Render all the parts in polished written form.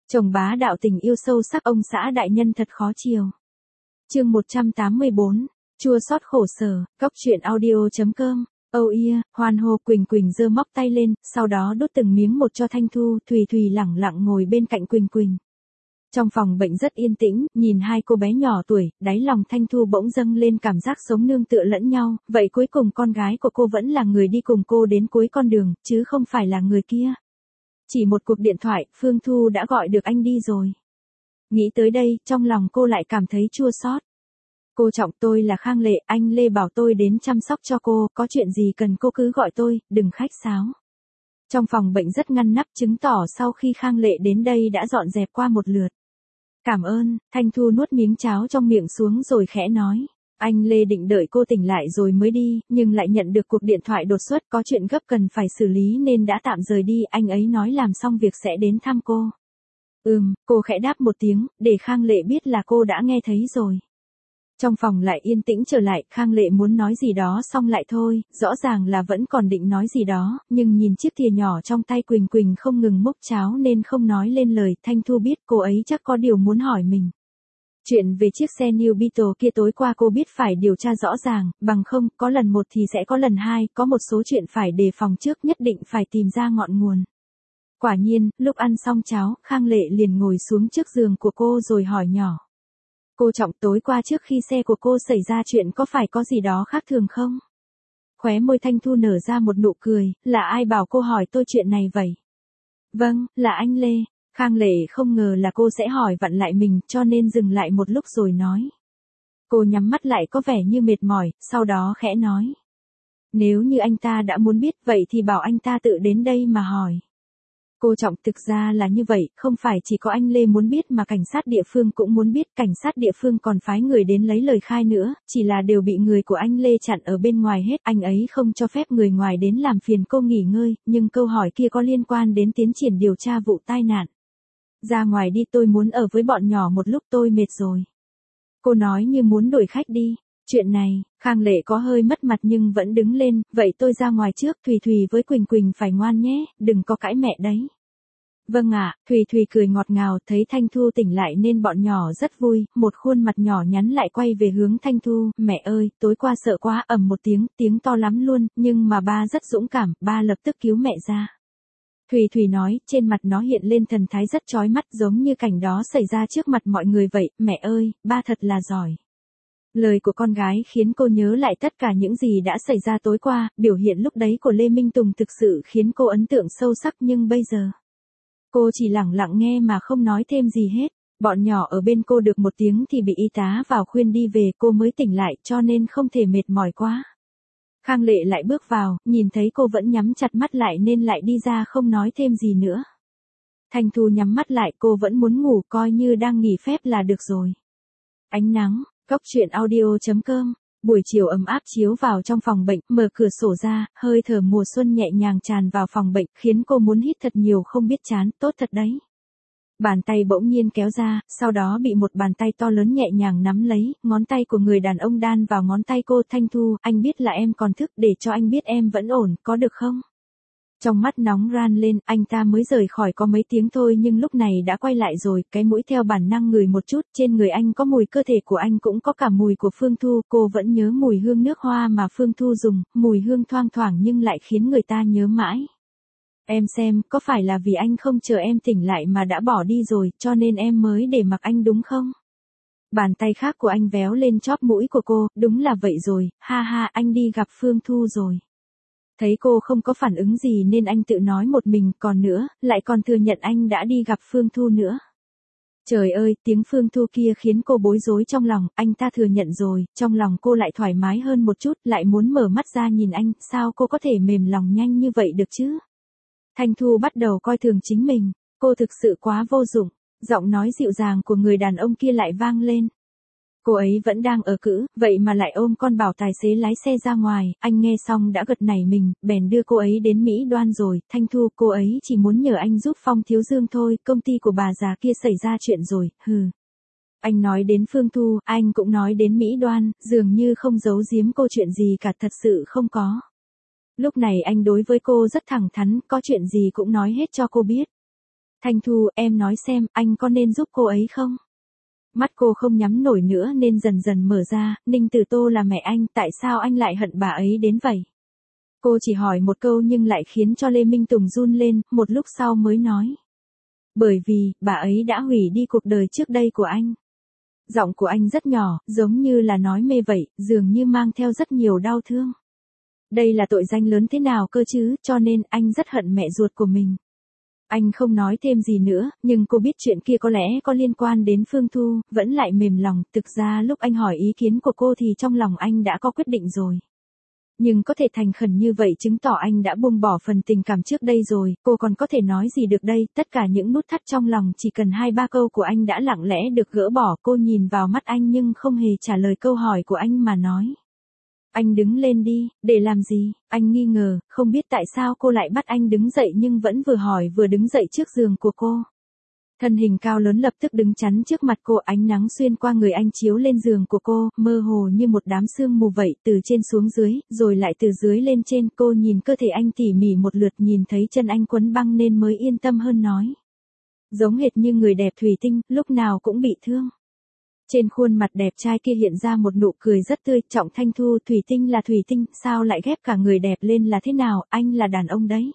Chồng bá đạo tình yêu sâu sắc ông xã đại nhân thật khó chiều. Chương 184, chua xót khổ sở, góc truyện audio.com. Oh yeah, hoan hô. Quỳnh Quỳnh giơ móc tay lên, sau đó đút từng miếng một cho Thanh Thu. Thùy Thùy lẳng lặng ngồi bên cạnh Quỳnh Quỳnh. Trong phòng bệnh rất yên tĩnh, nhìn hai cô bé nhỏ tuổi, đáy lòng Thanh Thu bỗng dâng lên cảm giác sống nương tựa lẫn nhau, vậy cuối cùng con gái của cô vẫn là người đi cùng cô đến cuối con đường, chứ không phải là người kia. Chỉ một cuộc điện thoại, Phương Thu đã gọi được anh đi rồi. Nghĩ tới đây, trong lòng cô lại cảm thấy chua xót. Cô Trọng, tôi là Khang Lệ, anh Lê bảo tôi đến chăm sóc cho cô, có chuyện gì cần cô cứ gọi tôi, đừng khách sáo. Trong phòng bệnh rất ngăn nắp, chứng tỏ sau khi Khang Lệ đến đây đã dọn dẹp qua một lượt. Cảm ơn. Thanh Thu nuốt miếng cháo trong miệng xuống rồi khẽ nói. Anh Lê định đợi cô tỉnh lại rồi mới đi, nhưng lại nhận được cuộc điện thoại đột xuất, có chuyện gấp cần phải xử lý nên đã tạm rời đi, anh ấy nói làm xong việc sẽ đến thăm cô. Cô khẽ đáp một tiếng, để Khang Lệ biết là cô đã nghe thấy rồi. Trong phòng lại yên tĩnh trở lại, Khang Lệ muốn nói gì đó xong lại thôi, rõ ràng là vẫn còn định nói gì đó, nhưng nhìn chiếc thìa nhỏ trong tay Quỳnh Quỳnh không ngừng múc cháo nên không nói lên lời. Thanh Thu biết cô ấy chắc có điều muốn hỏi mình. Chuyện về chiếc xe New Beetle kia tối qua cô biết phải điều tra rõ ràng, bằng không, có lần một thì sẽ có lần hai, có một số chuyện phải đề phòng trước, nhất định phải tìm ra ngọn nguồn. Quả nhiên, lúc ăn xong cháo, Khang Lệ liền ngồi xuống trước giường của cô rồi hỏi nhỏ. Cô Trọng, tối qua trước khi xe của cô xảy ra chuyện có phải có gì đó khác thường không? Khóe môi Thanh Thu nở ra một nụ cười, là ai bảo cô hỏi tôi chuyện này vậy? Vâng, là anh Lê. Khang Lệ không ngờ là cô sẽ hỏi vặn lại mình, cho nên dừng lại một lúc rồi nói. Cô nhắm mắt lại có vẻ như mệt mỏi, sau đó khẽ nói. Nếu như anh ta đã muốn biết vậy thì bảo anh ta tự đến đây mà hỏi. Cô Trọng, thực ra là như vậy, không phải chỉ có anh Lê muốn biết mà cảnh sát địa phương cũng muốn biết, cảnh sát địa phương còn phái người đến lấy lời khai nữa, chỉ là đều bị người của anh Lê chặn ở bên ngoài hết, anh ấy không cho phép người ngoài đến làm phiền cô nghỉ ngơi, nhưng câu hỏi kia có liên quan đến tiến triển điều tra vụ tai nạn. Ra ngoài đi, tôi muốn ở với bọn nhỏ một lúc, tôi mệt rồi. Cô nói như muốn đuổi khách đi. Chuyện này, Khang Lệ có hơi mất mặt nhưng vẫn đứng lên, vậy tôi ra ngoài trước, Thùy Thùy với Quỳnh Quỳnh phải ngoan nhé, đừng có cãi mẹ đấy. Vâng ạ, Thùy Thùy cười ngọt ngào, thấy Thanh Thu tỉnh lại nên bọn nhỏ rất vui, một khuôn mặt nhỏ nhắn lại quay về hướng Thanh Thu, mẹ ơi, tối qua sợ quá, ầm một tiếng to lắm luôn, nhưng mà ba rất dũng cảm, ba lập tức cứu mẹ ra. Thùy Thùy nói, trên mặt nó hiện lên thần thái rất chói mắt giống như cảnh đó xảy ra trước mặt mọi người vậy, mẹ ơi, ba thật là giỏi. Lời của con gái khiến cô nhớ lại tất cả những gì đã xảy ra tối qua, biểu hiện lúc đấy của Lê Minh Tùng thực sự khiến cô ấn tượng sâu sắc nhưng bây giờ. Cô chỉ lẳng lặng nghe mà không nói thêm gì hết. Bọn nhỏ ở bên cô được một tiếng thì bị y tá vào khuyên đi về, cô mới tỉnh lại cho nên không thể mệt mỏi quá. Khang Lệ lại bước vào, nhìn thấy cô vẫn nhắm chặt mắt lại nên lại đi ra không nói thêm gì nữa. Thanh Thu nhắm mắt lại, cô vẫn muốn ngủ, coi như đang nghỉ phép là được rồi. Ánh nắng, góc truyện audio.com. Buổi chiều ấm áp chiếu vào trong phòng bệnh, mở cửa sổ ra, hơi thở mùa xuân nhẹ nhàng tràn vào phòng bệnh, khiến cô muốn hít thật nhiều không biết chán, tốt thật đấy. Bàn tay bỗng nhiên kéo ra, sau đó bị một bàn tay to lớn nhẹ nhàng nắm lấy, ngón tay của người đàn ông đan vào ngón tay cô. Thanh Thu, anh biết là em còn thức, để cho anh biết em vẫn ổn, có được không? Trong mắt nóng ran lên, anh ta mới rời khỏi có mấy tiếng thôi nhưng lúc này đã quay lại rồi, cái mũi theo bản năng ngửi một chút, trên người anh có mùi cơ thể của anh cũng có cả mùi của Phương Thu, cô vẫn nhớ mùi hương nước hoa mà Phương Thu dùng, mùi hương thoang thoảng nhưng lại khiến người ta nhớ mãi. Em xem, có phải là vì anh không chờ em tỉnh lại mà đã bỏ đi rồi, cho nên em mới để mặc anh đúng không? Bàn tay khác của anh véo lên chóp mũi của cô, đúng là vậy rồi, ha ha, anh đi gặp Phương Thu rồi. Thấy cô không có phản ứng gì nên anh tự nói một mình, còn nữa, lại còn thừa nhận anh đã đi gặp Phương Thu nữa. Trời ơi, tiếng Phương Thu kia khiến cô bối rối trong lòng, anh ta thừa nhận rồi, trong lòng cô lại thoải mái hơn một chút, lại muốn mở mắt ra nhìn anh, sao cô có thể mềm lòng nhanh như vậy được chứ? Thanh Thu bắt đầu coi thường chính mình, cô thực sự quá vô dụng, giọng nói dịu dàng của người đàn ông kia lại vang lên. Cô ấy vẫn đang ở cữ, vậy mà lại ôm con bảo tài xế lái xe ra ngoài, anh nghe xong đã gật nảy mình, bèn đưa cô ấy đến Mỹ Đoan rồi. Thanh Thu, cô ấy chỉ muốn nhờ anh giúp Phong Thiếu Dương thôi, công ty của bà già kia xảy ra chuyện rồi, hừ. Anh nói đến Phương Thu, anh cũng nói đến Mỹ Đoan, dường như không giấu giếm cô chuyện gì cả, thật sự không có. Lúc này anh đối với cô rất thẳng thắn, có chuyện gì cũng nói hết cho cô biết. Thanh Thu, em nói xem, anh có nên giúp cô ấy không? Mắt cô không nhắm nổi nữa nên dần dần mở ra, Ninh Tử Tô là mẹ anh, tại sao anh lại hận bà ấy đến vậy? Cô chỉ hỏi một câu nhưng lại khiến cho Lê Minh Tùng run lên, một lúc sau mới nói. Bởi vì, bà ấy đã hủy đi cuộc đời trước đây của anh. Giọng của anh rất nhỏ, giống như là nói mê vậy, dường như mang theo rất nhiều đau thương. Đây là tội danh lớn thế nào cơ chứ, cho nên anh rất hận mẹ ruột của mình. Anh không nói thêm gì nữa, nhưng cô biết chuyện kia có lẽ có liên quan đến Phương Thu, vẫn lại mềm lòng, thực ra lúc anh hỏi ý kiến của cô thì trong lòng anh đã có quyết định rồi. Nhưng có thể thành khẩn như vậy chứng tỏ anh đã buông bỏ phần tình cảm trước đây rồi, cô còn có thể nói gì được đây, tất cả những nút thắt trong lòng chỉ cần 2-3 câu của anh đã lặng lẽ được gỡ bỏ. Cô nhìn vào mắt anh nhưng không hề trả lời câu hỏi của anh mà nói. Anh đứng lên đi, để làm gì? Anh nghi ngờ, không biết tại sao cô lại bắt anh đứng dậy nhưng vẫn vừa hỏi vừa đứng dậy trước giường của cô. Thân hình cao lớn lập tức đứng chắn trước mặt cô, ánh nắng xuyên qua người anh chiếu lên giường của cô, mơ hồ như một đám sương mù vậy, từ trên xuống dưới, rồi lại từ dưới lên trên. Cô nhìn cơ thể anh tỉ mỉ một lượt, nhìn thấy chân anh quấn băng nên mới yên tâm hơn nói. Giống hệt như người đẹp thủy tinh, lúc nào cũng bị thương. Trên khuôn mặt đẹp trai kia hiện ra một nụ cười rất tươi, Trọng Thanh Thu, thủy tinh là thủy tinh, sao lại ghép cả người đẹp lên là thế nào, anh là đàn ông đấy.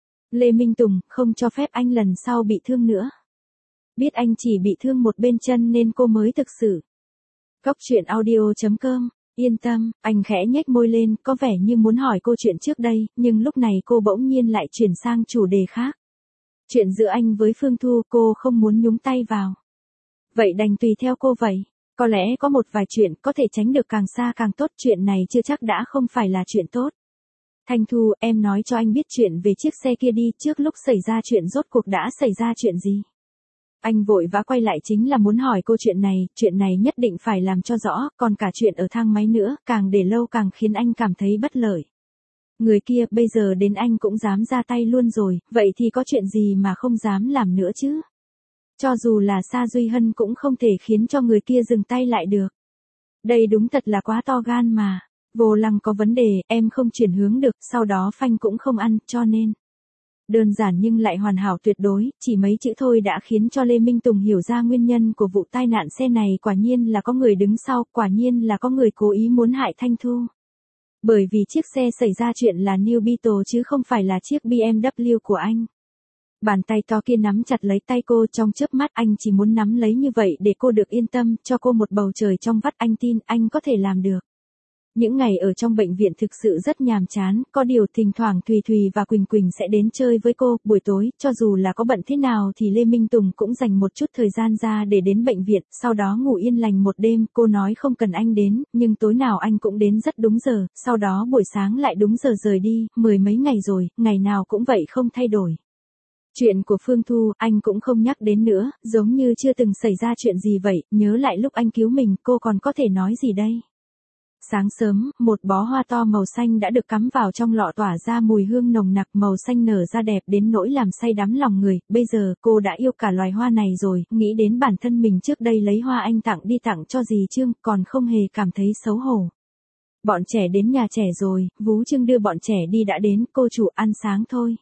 Lê Minh Tùng, không cho phép anh lần sau bị thương nữa. Biết anh chỉ bị thương một bên chân nên cô mới thực sự. Cóc truyện audio.com, yên tâm, anh khẽ nhếch môi lên, có vẻ như muốn hỏi cô chuyện trước đây, nhưng lúc này cô bỗng nhiên lại chuyển sang chủ đề khác. Chuyện giữa anh với Phương Thu cô không muốn nhúng tay vào. Vậy đành tùy theo cô vậy. Có lẽ có một vài chuyện có thể tránh được càng xa càng tốt, chuyện này chưa chắc đã không phải là chuyện tốt. Thanh Thu, em nói cho anh biết chuyện về chiếc xe kia đi, trước lúc xảy ra chuyện rốt cuộc đã xảy ra chuyện gì? Anh vội vã quay lại chính là muốn hỏi cô chuyện này nhất định phải làm cho rõ, còn cả chuyện ở thang máy nữa, càng để lâu càng khiến anh cảm thấy bất lợi. Người kia bây giờ đến anh cũng dám ra tay luôn rồi, vậy thì có chuyện gì mà không dám làm nữa chứ? Cho dù là Sa Duy Hân cũng không thể khiến cho người kia dừng tay lại được. Đây đúng thật là quá to gan mà. Vô lăng có vấn đề, em không chuyển hướng được, sau đó phanh cũng không ăn, cho nên. Đơn giản nhưng lại hoàn hảo tuyệt đối, chỉ mấy chữ thôi đã khiến cho Lê Minh Tùng hiểu ra nguyên nhân của vụ tai nạn xe này, quả nhiên là có người đứng sau, quả nhiên là có người cố ý muốn hại Thanh Thu. Bởi vì chiếc xe xảy ra chuyện là New Beetle chứ không phải là chiếc BMW của anh. Bàn tay to kia nắm chặt lấy tay cô, trong chớp mắt anh chỉ muốn nắm lấy như vậy để cô được yên tâm, cho cô một bầu trời trong vắt, anh tin anh có thể làm được. Những ngày ở trong bệnh viện thực sự rất nhàm chán, có điều thỉnh thoảng Thùy Thùy và Quỳnh Quỳnh sẽ đến chơi với cô, buổi tối, cho dù là có bận thế nào thì Lê Minh Tùng cũng dành một chút thời gian ra để đến bệnh viện, sau đó ngủ yên lành một đêm. Cô nói không cần anh đến, nhưng tối nào anh cũng đến rất đúng giờ, sau đó buổi sáng lại đúng giờ rời đi, 10 mấy ngày rồi, ngày nào cũng vậy không thay đổi. Chuyện của Phương Thu, anh cũng không nhắc đến nữa, giống như chưa từng xảy ra chuyện gì vậy, nhớ lại lúc anh cứu mình, cô còn có thể nói gì đây? Sáng sớm, một bó hoa to màu xanh đã được cắm vào trong lọ tỏa ra mùi hương nồng nặc, màu xanh nở ra đẹp đến nỗi làm say đắm lòng người, bây giờ cô đã yêu cả loài hoa này rồi, nghĩ đến bản thân mình trước đây lấy hoa anh tặng đi tặng cho dì Trương, còn không hề cảm thấy xấu hổ. Bọn trẻ đến nhà trẻ rồi, Vú Trương đưa bọn trẻ đi đã đến, cô chủ ăn sáng thôi.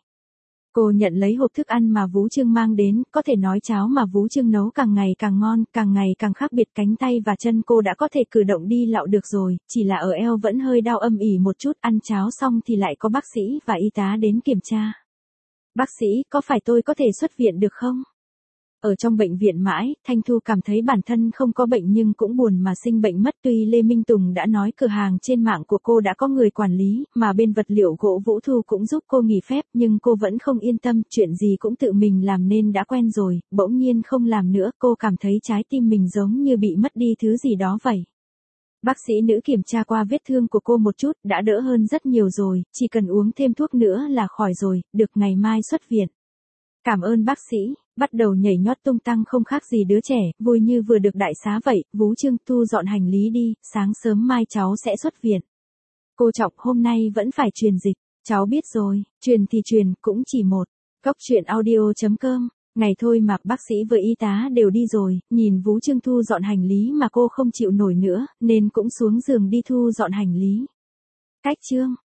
Cô nhận lấy hộp thức ăn mà Vú Trương mang đến, có thể nói cháo mà Vú Trương nấu càng ngày càng ngon, càng ngày càng khác biệt, cánh tay và chân cô đã có thể cử động đi lạo được rồi, chỉ là ở eo vẫn hơi đau âm ỉ một chút, ăn cháo xong thì lại có bác sĩ và y tá đến kiểm tra. Bác sĩ, có phải tôi có thể xuất viện được không? Ở trong bệnh viện mãi, Thanh Thu cảm thấy bản thân không có bệnh nhưng cũng buồn mà sinh bệnh mất, tuy Lê Minh Tùng đã nói cửa hàng trên mạng của cô đã có người quản lý, mà bên vật liệu gỗ Vũ Thu cũng giúp cô nghỉ phép, nhưng cô vẫn không yên tâm, chuyện gì cũng tự mình làm nên đã quen rồi, bỗng nhiên không làm nữa, cô cảm thấy trái tim mình giống như bị mất đi thứ gì đó vậy. Bác sĩ nữ kiểm tra qua vết thương của cô một chút, đã đỡ hơn rất nhiều rồi, chỉ cần uống thêm thuốc nữa là khỏi rồi, được ngày mai xuất viện. Cảm ơn bác sĩ, bắt đầu nhảy nhót tung tăng không khác gì đứa trẻ, vui như vừa được đại xá vậy. Vú Trương, thu dọn hành lý đi, sáng sớm mai cháu sẽ xuất viện. Cô Trọng, hôm nay vẫn phải truyền dịch, cháu biết rồi, truyền thì truyền, cũng chỉ một. Cóc truyện audio.com, ngày thôi mà bác sĩ với y tá đều đi rồi, nhìn Vú Trương thu dọn hành lý mà cô không chịu nổi nữa, nên cũng xuống giường đi thu dọn hành lý. Cách chương